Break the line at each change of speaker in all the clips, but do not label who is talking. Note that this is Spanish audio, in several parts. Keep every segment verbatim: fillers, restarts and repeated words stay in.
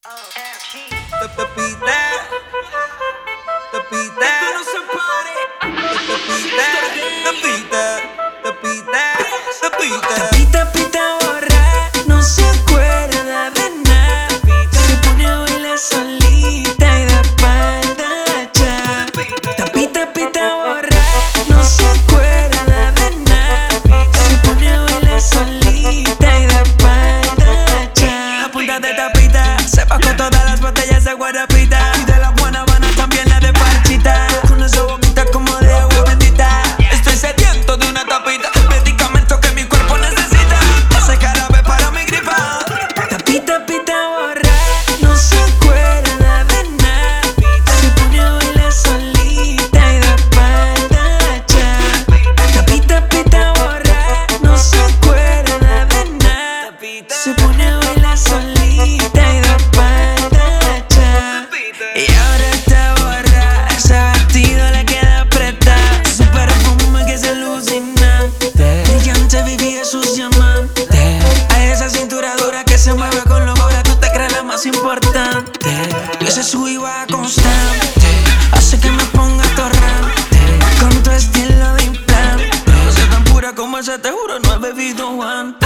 Te, te pide, te pide, no se pare. Te pide, te pide, te pide, te pide.
Tapita, pita, borra, no se acuerda de nada. Se pone a bailar solita y de espalda ya. Tapita, pita, borra, no se acuerda de nada. Se pone a bailar solita y de espalda ya. La punta de tapita se va con todas las botellas de guarapita. Y de la buena Habana también la de parchita. Con esa boquita como de agua bendita. Estoy sediento de una tapita, medicamento que mi cuerpo necesita. Ese jarabe para mi gripa. Tapita, pita, borra, no se acuerda de nada. Se pone a bailar solita y de espalda ya. Tapita, pita, borra, no se acuerda de nada. Se pone a bailar solita y de espalda ya. Y ahora está borra, ese vestido le queda apretado. Su perfume que es alucinante, brillante, vivía sus diamantes. A esa cintura dura que se mueve con locura, tú te crees la más importante. Y ese sub y baja constante hace que me ponga torrante. Con tu estilo de implante, no sé tan pura como esa, te juro, no he bebido antes.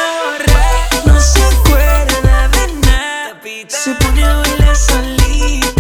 Se pone a bailar solita